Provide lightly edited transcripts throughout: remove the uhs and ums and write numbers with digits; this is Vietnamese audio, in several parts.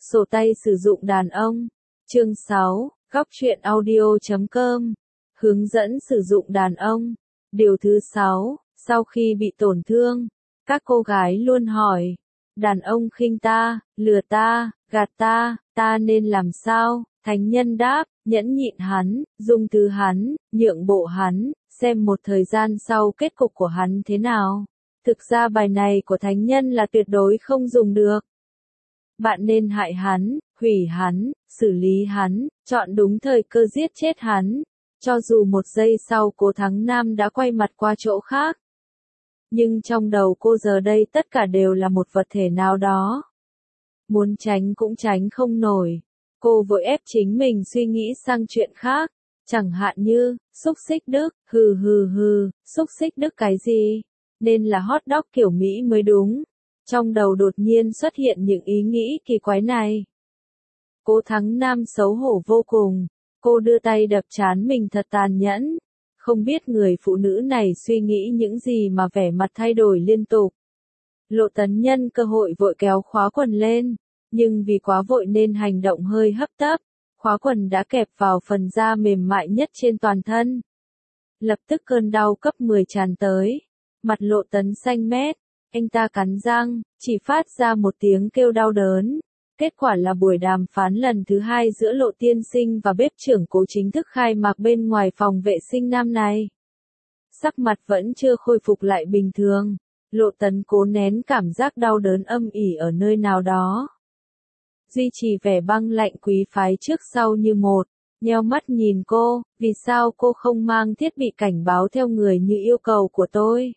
Sổ tay sử dụng đàn ông. Chương 6, Góc truyện audio.com. Hướng dẫn sử dụng đàn ông. Điều thứ 6, sau khi bị tổn thương, các cô gái luôn hỏi, đàn ông khinh ta, lừa ta, gạt ta, ta nên làm sao? Thánh nhân đáp, nhẫn nhịn hắn, dung thứ hắn, nhượng bộ hắn, xem một thời gian sau kết cục của hắn thế nào. Thực ra bài này của thánh nhân là tuyệt đối không dùng được. Bạn nên hại hắn, hủy hắn, xử lý hắn, chọn đúng thời cơ giết chết hắn. Cho dù một giây sau Cố Thắng Nam đã quay mặt qua chỗ khác. Nhưng trong đầu cô giờ đây tất cả đều là một vật thể nào đó. Muốn tránh cũng tránh không nổi. Cô vội ép chính mình suy nghĩ sang chuyện khác. Chẳng hạn như, xúc xích Đức, xúc xích Đức cái gì? Nên là hot dog kiểu Mỹ mới đúng. Trong đầu đột nhiên xuất hiện những ý nghĩ kỳ quái này. Cố Thắng Nam xấu hổ vô cùng. Cô đưa tay đập trán mình thật tàn nhẫn. Không biết người phụ nữ này suy nghĩ những gì mà vẻ mặt thay đổi liên tục. Lộ Tấn nhân cơ hội vội kéo khóa quần lên. Nhưng vì quá vội nên hành động hơi hấp tấp. Khóa quần đã kẹp vào phần da mềm mại nhất trên toàn thân. Lập tức cơn đau cấp 10 tràn tới. Mặt Lộ Tấn xanh mét. Anh ta cắn răng, chỉ phát ra một tiếng kêu đau đớn. Kết quả là buổi đàm phán lần thứ 2 giữa Lộ tiên sinh và bếp trưởng Cố chính thức khai mạc bên ngoài phòng vệ sinh nam này. Sắc mặt vẫn chưa khôi phục lại bình thường. Lộ Tấn cố nén cảm giác đau đớn âm ỉ ở nơi nào đó. Duy trì vẻ băng lạnh quý phái trước sau như một. Nheo mắt nhìn cô, vì sao cô không mang thiết bị cảnh báo theo người như yêu cầu của tôi?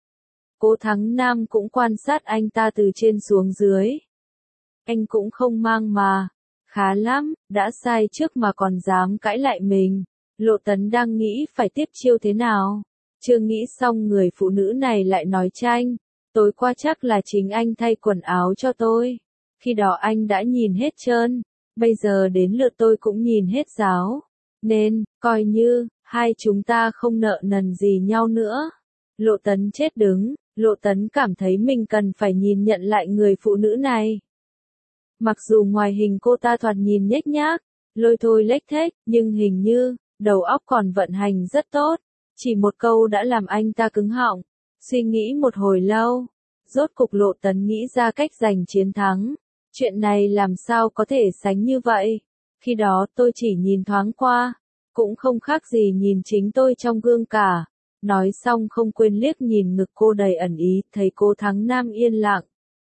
Cố Thắng Nam cũng quan sát anh ta từ trên xuống dưới. Anh cũng không mang mà. Khá lắm, đã sai trước mà còn dám cãi lại mình. Lộ Tấn đang nghĩ phải tiếp chiêu thế nào. Chưa nghĩ xong người phụ nữ này lại nói tranh. Tối qua chắc là chính anh thay quần áo cho tôi. Khi đó anh đã nhìn hết trơn. Bây giờ đến lượt tôi cũng nhìn hết ráo. Nên, coi như, hai chúng ta không nợ nần gì nhau nữa. Lộ Tấn chết đứng. Lộ Tấn cảm thấy mình cần phải nhìn nhận lại người phụ nữ này. Mặc dù ngoài hình cô ta thoạt nhìn nhếch nhác, lôi thôi lếch thếch, nhưng hình như, đầu óc còn vận hành rất tốt. Chỉ một câu đã làm anh ta cứng họng. Suy nghĩ một hồi lâu. Rốt cục Lộ Tấn nghĩ ra cách giành chiến thắng. Chuyện này làm sao có thể sánh như vậy? Khi đó tôi chỉ nhìn thoáng qua. Cũng không khác gì nhìn chính tôi trong gương cả. Nói xong không quên liếc nhìn ngực cô đầy ẩn ý, thấy Cố Thắng Nam yên lặng.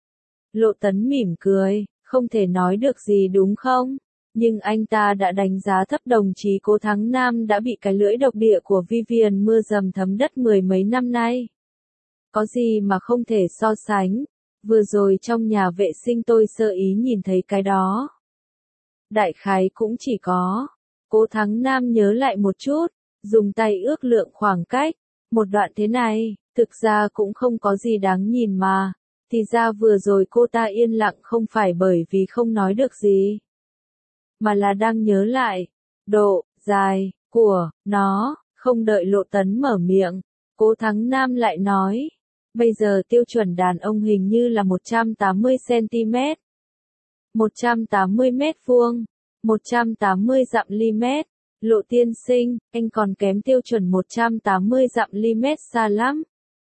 Lộ Tấn mỉm cười, không thể nói được gì đúng không? Nhưng anh ta đã đánh giá thấp đồng chí Cố Thắng Nam đã bị cái lưỡi độc địa của Vivian mưa dầm thấm đất mười mấy năm nay. Có gì mà không thể so sánh, vừa rồi trong nhà vệ sinh tôi sơ ý nhìn thấy cái đó. Đại khái cũng chỉ có. Cố Thắng Nam nhớ lại một chút, dùng tay ước lượng khoảng cách. Một đoạn thế này, thực ra cũng không có gì đáng nhìn mà. Thì ra vừa rồi cô ta yên lặng không phải bởi vì không nói được gì. Mà là đang nhớ lại. Độ, dài, của, nó, không đợi Lộ Tấn mở miệng. Cố Thắng Nam lại nói. Bây giờ tiêu chuẩn đàn ông hình như là 180cm. 180 mét vuông. 180 dặm ly mét. Lộ tiên sinh, anh còn kém tiêu chuẩn 180 dặm ly mét xa lắm.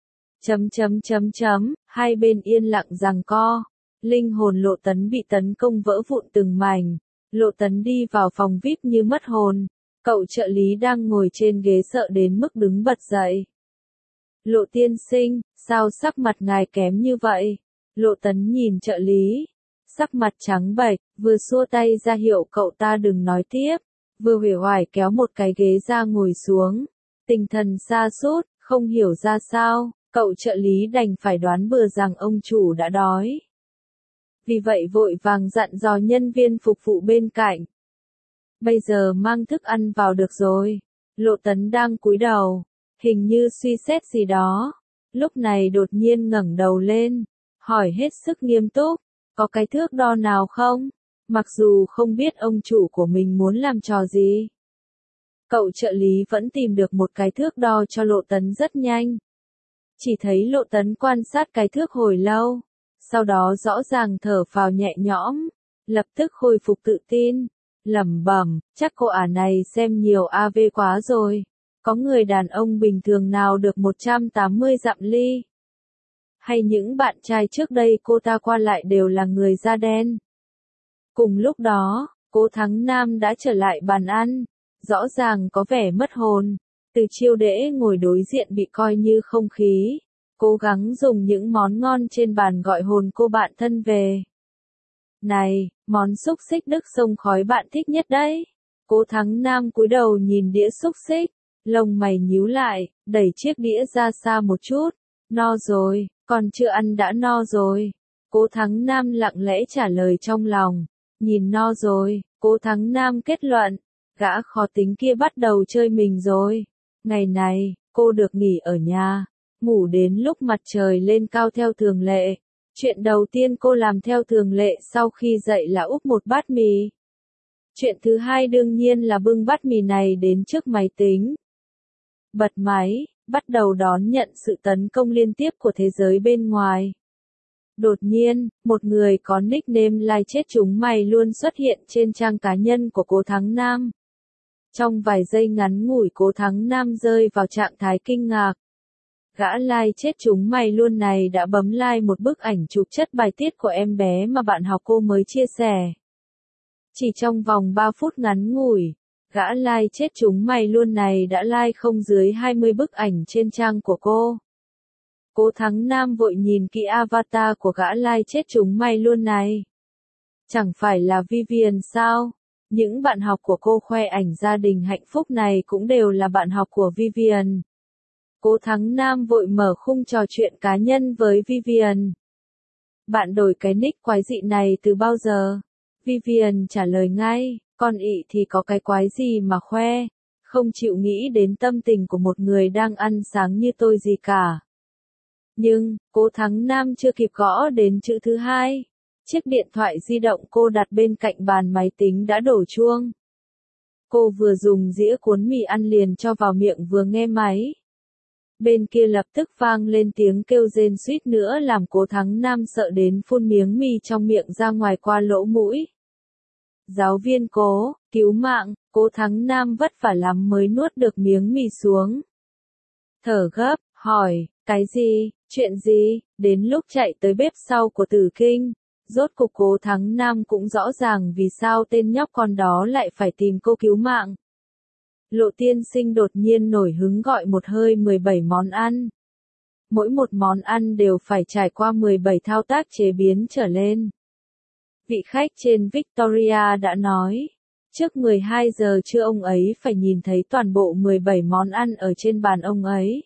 Hai bên yên lặng giằng co. Linh hồn Lộ Tấn bị tấn công vỡ vụn từng mảnh. Lộ Tấn đi vào phòng VIP như mất hồn. Cậu trợ lý đang ngồi trên ghế sợ đến mức đứng bật dậy. Lộ tiên sinh, sao sắc mặt ngài kém như vậy? Lộ Tấn nhìn trợ lý. Sắc mặt trắng bệch, vừa xua tay ra hiệu cậu ta đừng nói tiếp. Vừa uể oải kéo một cái ghế ra ngồi xuống. Tinh thần sa sút, không hiểu ra sao, cậu trợ lý đành phải đoán bừa rằng ông chủ đã đói. Vì vậy vội vàng dặn dò nhân viên phục vụ bên cạnh. Bây giờ mang thức ăn vào được rồi. Lộ Tấn đang cúi đầu, hình như suy xét gì đó. Lúc này đột nhiên ngẩng đầu lên, hỏi hết sức nghiêm túc, có cái thước đo nào không? Mặc dù không biết ông chủ của mình muốn làm trò gì. Cậu trợ lý vẫn tìm được một cái thước đo cho Lộ Tấn rất nhanh. Chỉ thấy Lộ Tấn quan sát cái thước hồi lâu. Sau đó rõ ràng thở phào nhẹ nhõm. lập tức khôi phục tự tin, lẩm bẩm, chắc cô ả này xem nhiều AV quá rồi. Có người đàn ông bình thường nào được 180 dặm ly? Hay những bạn trai trước đây cô ta qua lại đều là người da đen? Cùng lúc đó, Cố Thắng Nam đã trở lại bàn ăn, rõ ràng có vẻ mất hồn. Từ Chiêu Đễ ngồi đối diện bị coi như không khí, cố gắng dùng những món ngon trên bàn gọi hồn cô bạn thân về. Này, món xúc xích Đức sông khói bạn thích nhất đấy. Cố Thắng Nam cúi đầu nhìn đĩa xúc xích, lông mày nhíu lại, đẩy chiếc đĩa ra xa một chút. No rồi, còn chưa ăn đã no rồi. Cố Thắng Nam lặng lẽ trả lời trong lòng. Nhìn no rồi, Cố Thắng Nam kết luận, gã khó tính kia bắt đầu chơi mình rồi. Ngày này, cô được nghỉ ở nhà, ngủ đến lúc mặt trời lên cao theo thường lệ. Chuyện đầu tiên cô làm theo thường lệ sau khi dậy là úp một bát mì. Chuyện thứ hai đương nhiên là bưng bát mì này đến trước máy tính. Bật máy, bắt đầu đón nhận sự tấn công liên tiếp của thế giới bên ngoài. Đột nhiên, một người có nickname lai chết chúng mày luôn xuất hiện trên trang cá nhân của Cố Thắng Nam. Trong vài giây ngắn ngủi Cố Thắng Nam rơi vào trạng thái kinh ngạc. Gã lai chết chúng mày luôn này đã bấm like một bức ảnh chụp chất bài tiết của em bé mà bạn học cô mới chia sẻ. Chỉ trong vòng 3 phút ngắn ngủi, gã like chết chúng mày luôn này đã like không dưới 20 bức ảnh trên trang của cô. Cố Thắng Nam vội nhìn kỹ avatar của gã like chết chúng mày luôn này. Chẳng phải là Vivian sao? Những bạn học của cô khoe ảnh gia đình hạnh phúc này cũng đều là bạn học của Vivian. Cố Thắng Nam vội mở khung trò chuyện cá nhân với Vivian. Bạn đổi cái nick quái dị này từ bao giờ? Vivian trả lời ngay, con ị thì có cái quái gì mà khoe, không chịu nghĩ đến tâm tình của một người đang ăn sáng như tôi gì cả. Nhưng, Cố Thắng Nam chưa kịp gõ đến chữ thứ hai. Chiếc điện thoại di động cô đặt bên cạnh bàn máy tính đã đổ chuông. Cô vừa dùng dĩa cuốn mì ăn liền cho vào miệng vừa nghe máy. Bên kia lập tức vang lên tiếng kêu rên suýt nữa làm Cố Thắng Nam sợ đến phun miếng mì trong miệng ra ngoài qua lỗ mũi. Giáo viên Cố, cứu mạng, Cố Thắng Nam vất vả lắm mới nuốt được miếng mì xuống. Thở gấp, hỏi, cái gì, chuyện gì, đến lúc chạy tới bếp sau của Tử Kinh. Rốt cục Cố Thắng Nam cũng rõ ràng vì sao tên nhóc con đó lại phải tìm cô cứu mạng. Lộ tiên sinh đột nhiên nổi hứng gọi một hơi 17 món ăn. Mỗi một món ăn đều phải trải qua 17 thao tác chế biến trở lên. Vị khách trên Victoria đã nói, trước 12 giờ trưa ông ấy phải nhìn thấy toàn bộ 17 món ăn ở trên bàn ông ấy.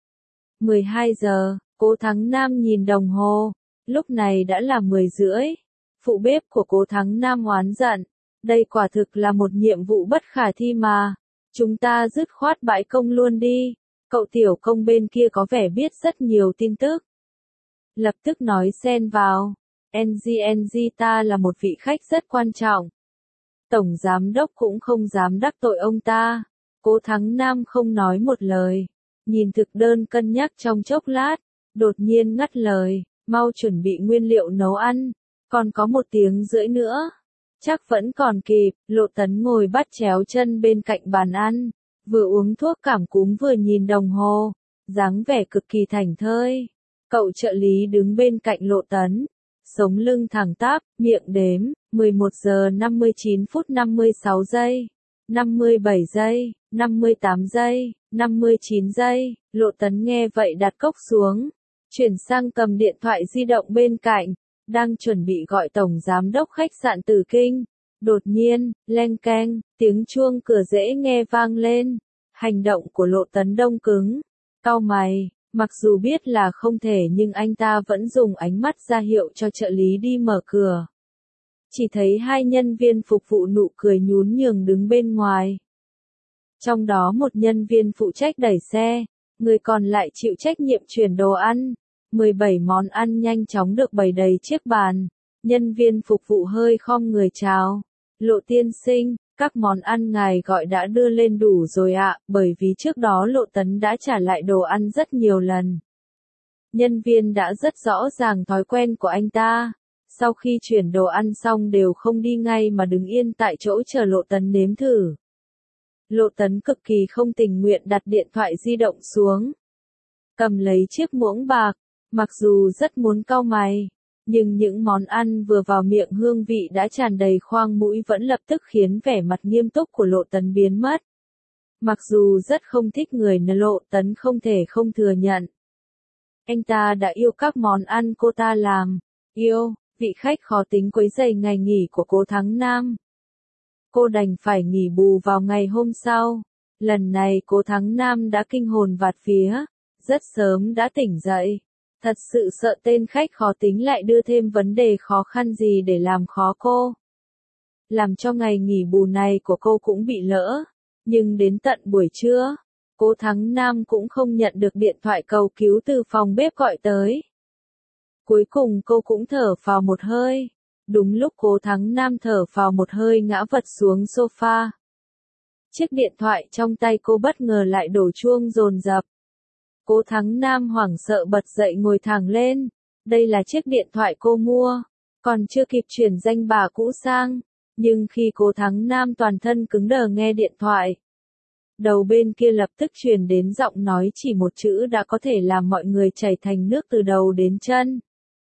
12 giờ, Cố Thắng Nam nhìn đồng hồ. Lúc này đã là 10 rưỡi. Phụ bếp của Cố Thắng Nam oán giận. Đây quả thực là một nhiệm vụ bất khả thi mà. Chúng ta dứt khoát bãi công luôn đi. Cậu tiểu công bên kia có vẻ biết rất nhiều tin tức. Lập tức nói xen vào. NG ta là một vị khách rất quan trọng. Tổng giám đốc cũng không dám đắc tội ông ta. Cố Thắng Nam không nói một lời. Nhìn thực đơn cân nhắc trong chốc lát. Đột nhiên ngắt lời. Mau chuẩn bị nguyên liệu nấu ăn, còn có 1 tiếng rưỡi nữa. Chắc vẫn còn kịp. Lộ Tấn ngồi bắt chéo chân bên cạnh bàn ăn, vừa uống thuốc cảm cúm vừa nhìn đồng hồ, dáng vẻ cực kỳ thảnh thơi. Cậu trợ lý đứng bên cạnh Lộ Tấn, sống lưng thẳng tắp, miệng đếm, 11 giờ 59 phút 56 giây, 57 giây, 58 giây, 59 giây. Lộ Tấn nghe vậy đặt cốc xuống. Chuyển sang cầm điện thoại di động bên cạnh, đang chuẩn bị gọi tổng giám đốc khách sạn Tử Kinh. Đột nhiên, leng keng, tiếng chuông cửa dễ nghe vang lên. Hành động của Lộ Tấn đông cứng. Cau mày, mặc dù biết là không thể nhưng anh ta vẫn dùng ánh mắt ra hiệu cho trợ lý đi mở cửa. Chỉ thấy 2 nhân viên phục vụ nụ cười nhún nhường đứng bên ngoài. Trong đó một nhân viên phụ trách đẩy xe. Người còn lại chịu trách nhiệm chuyển đồ ăn. 17 món ăn nhanh chóng được bày đầy chiếc bàn. Nhân viên phục vụ hơi khom người chào. Lộ tiên sinh, các món ăn ngài gọi đã đưa lên đủ rồi ạ, bởi vì trước đó Lộ Tấn đã trả lại đồ ăn rất nhiều lần. Nhân viên đã rất rõ ràng thói quen của anh ta. Sau khi chuyển đồ ăn xong đều không đi ngay mà đứng yên tại chỗ chờ Lộ Tấn nếm thử. Lộ Tấn cực kỳ không tình nguyện đặt điện thoại di động xuống. Cầm lấy chiếc muỗng bạc, mặc dù rất muốn cau mày, nhưng những món ăn vừa vào miệng hương vị đã tràn đầy khoang mũi vẫn lập tức khiến vẻ mặt nghiêm túc của Lộ Tấn biến mất. Mặc dù rất không thích người Lộ Tấn không thể không thừa nhận. Anh ta đã yêu các món ăn cô ta làm, yêu, vị khách khó tính quấy rầy ngày nghỉ của cô Thắng Nam. Cô đành phải nghỉ bù vào ngày hôm sau. Lần này cô Thắng Nam đã kinh hồn bạt vía, rất sớm đã tỉnh dậy. Thật sự sợ tên khách khó tính lại đưa thêm vấn đề khó khăn gì để làm khó cô. Làm cho ngày nghỉ bù này của cô cũng bị lỡ. Nhưng đến tận buổi trưa, cô Thắng Nam cũng không nhận được điện thoại cầu cứu từ phòng bếp gọi tới. Cuối cùng cô cũng thở phào một hơi. Đúng lúc cô Thắng Nam thở phào một hơi ngã vật xuống sofa. Chiếc điện thoại trong tay cô bất ngờ lại đổ chuông dồn dập. Cô Thắng Nam hoảng sợ bật dậy ngồi thẳng lên. Đây là chiếc điện thoại cô mua, còn chưa kịp chuyển danh bà cũ sang. Nhưng khi cô Thắng Nam toàn thân cứng đờ nghe điện thoại, đầu bên kia lập tức truyền đến giọng nói chỉ một chữ đã có thể làm mọi người chảy thành nước từ đầu đến chân.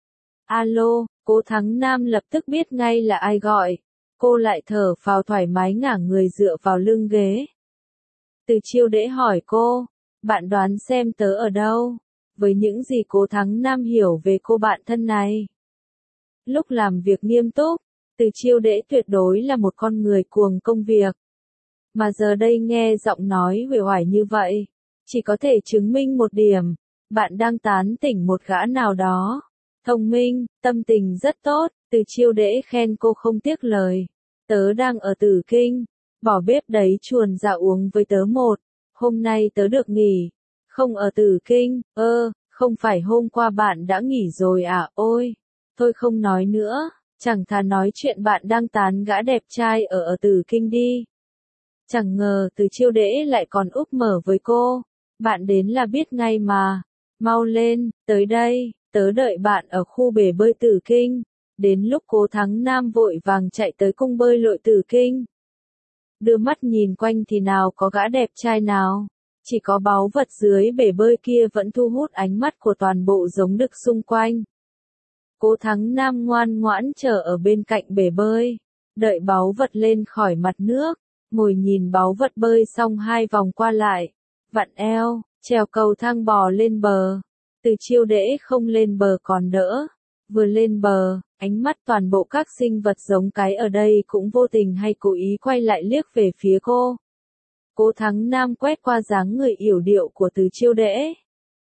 Alo, cô Thắng Nam lập tức biết ngay là ai gọi. Cô lại thở phào thoải mái ngả người dựa vào lưng ghế. Từ Chiêu Đễ hỏi cô, bạn đoán xem tớ ở đâu? Với những gì cô Thắng Nam hiểu về cô bạn thân này. Lúc làm việc nghiêm túc, Từ Chiêu Đễ tuyệt đối là một con người cuồng công việc. Mà giờ đây nghe giọng nói uể oải như vậy, chỉ có thể chứng minh một điểm, bạn đang tán tỉnh một gã nào đó. Thông minh, tâm tình rất tốt, Từ Chiêu Đễ khen cô không tiếc lời. Tớ đang ở Tử Kinh, bỏ bếp đấy chuồn ra uống với tớ một. Hôm nay tớ được nghỉ, không ở Tử Kinh, không phải hôm qua bạn đã nghỉ rồi à, ôi, thôi không nói nữa, chẳng thà nói chuyện bạn đang tán gã đẹp trai ở Tử Kinh đi. Chẳng ngờ Từ Chiêu Đễ lại còn úp mở với cô, bạn đến là biết ngay mà, mau lên, tới đây, tớ đợi bạn ở khu bể bơi Tử Kinh. Đến lúc cô Thắng Nam vội vàng chạy tới cung bơi lội Tử Kinh. Đưa mắt nhìn quanh thì nào có gã đẹp trai nào, chỉ có báu vật dưới bể bơi kia vẫn thu hút ánh mắt của toàn bộ giống đực xung quanh. Cô Thắng Nam ngoan ngoãn chờ ở bên cạnh bể bơi, đợi báu vật lên khỏi mặt nước, ngồi nhìn báu vật bơi xong 2 vòng qua lại, vặn eo, trèo cầu thang bò lên bờ. Từ Chiêu Đễ không lên bờ còn đỡ, vừa lên bờ, ánh mắt toàn bộ các sinh vật giống cái ở đây cũng vô tình hay cố ý quay lại liếc về phía cô. Cô Thắng Nam quét qua dáng người yểu điệu của Từ Chiêu Đễ.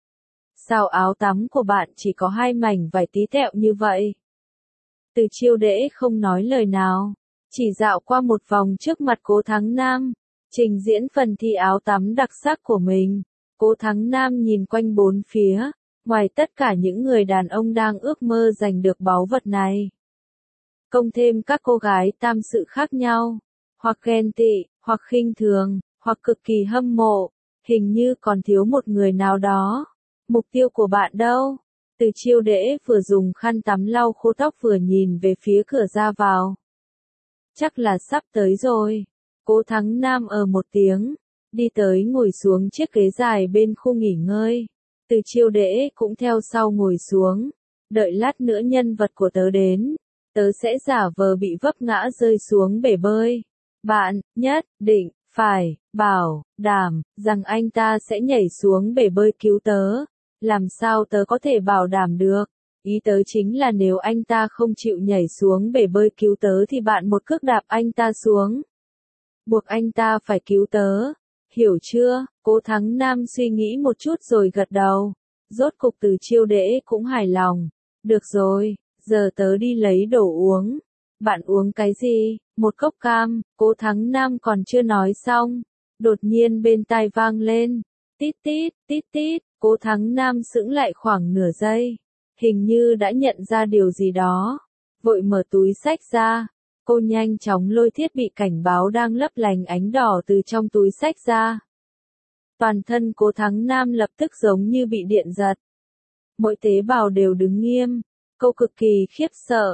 Sao áo tắm của bạn chỉ có 2 mảnh vải tí tẹo như vậy? Từ Chiêu Đễ không nói lời nào, chỉ dạo qua một vòng trước mặt cô Thắng Nam, trình diễn phần thi áo tắm đặc sắc của mình. Cô Thắng Nam nhìn quanh bốn phía, ngoài tất cả những người đàn ông đang ước mơ giành được báu vật này. Cộng thêm các cô gái tam sự khác nhau, hoặc ghen tị, hoặc khinh thường, hoặc cực kỳ hâm mộ, hình như còn thiếu một người nào đó. Mục tiêu của bạn đâu? Từ Chiêu Đễ vừa dùng khăn tắm lau khô tóc vừa nhìn về phía cửa ra vào. Chắc là sắp tới rồi. Cô Thắng Nam một tiếng, đi tới ngồi xuống chiếc ghế dài bên khu nghỉ ngơi. Từ Chiêu Đễ cũng theo sau ngồi xuống. Đợi lát nữa nhân vật của tớ đến, tớ sẽ giả vờ bị vấp ngã rơi xuống bể bơi. Bạn nhất định phải bảo đảm rằng anh ta sẽ nhảy xuống bể bơi cứu tớ. Làm sao tớ có thể bảo đảm được? Ý tớ chính là nếu anh ta không chịu nhảy xuống bể bơi cứu tớ thì bạn một cước đạp anh ta xuống. Buộc anh ta phải cứu tớ. Hiểu chưa? Cô Thắng Nam suy nghĩ một chút rồi gật đầu. Rốt cục Từ Chiêu Đễ cũng hài lòng. Được rồi, giờ tớ đi lấy đồ uống. Bạn uống cái gì? Một cốc cam. Cô Thắng Nam còn chưa nói xong. Đột nhiên bên tai vang lên. Tít tít, tít tít. Cô Thắng Nam sững lại khoảng nửa giây. Hình như đã nhận ra điều gì đó. Vội mở túi xách ra. Cô nhanh chóng lôi thiết bị cảnh báo đang lấp lánh ánh đỏ từ trong túi xách ra. Toàn thân cô Thắng Nam lập tức giống như bị điện giật. Mỗi tế bào đều đứng nghiêm. Cô cực kỳ khiếp sợ.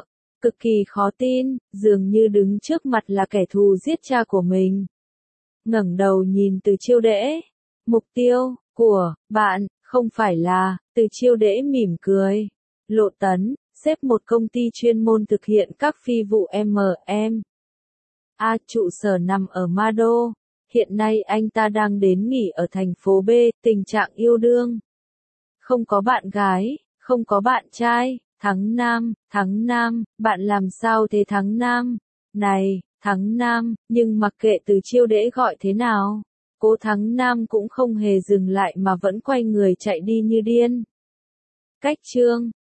cực kỳ khó tin, dường như đứng trước mặt là kẻ thù giết cha của mình. Ngẩng đầu nhìn Từ Chiêu Đễ. Mục tiêu của bạn không phải là, Từ Chiêu Đễ mỉm cười. Lộ Tấn, xếp một công ty chuyên môn thực hiện các phi vụ MM. Trụ sở nằm ở Ma Đô. Hiện nay anh ta đang đến nghỉ ở thành phố B, tình trạng yêu đương. Không có bạn gái, không có bạn trai. Thắng Nam, bạn làm sao thế Thắng Nam? Này, Thắng Nam, nhưng mặc kệ Từ Chiêu Đễ gọi thế nào, Cố Thắng Nam cũng không hề dừng lại mà vẫn quay người chạy đi như điên. Cách chương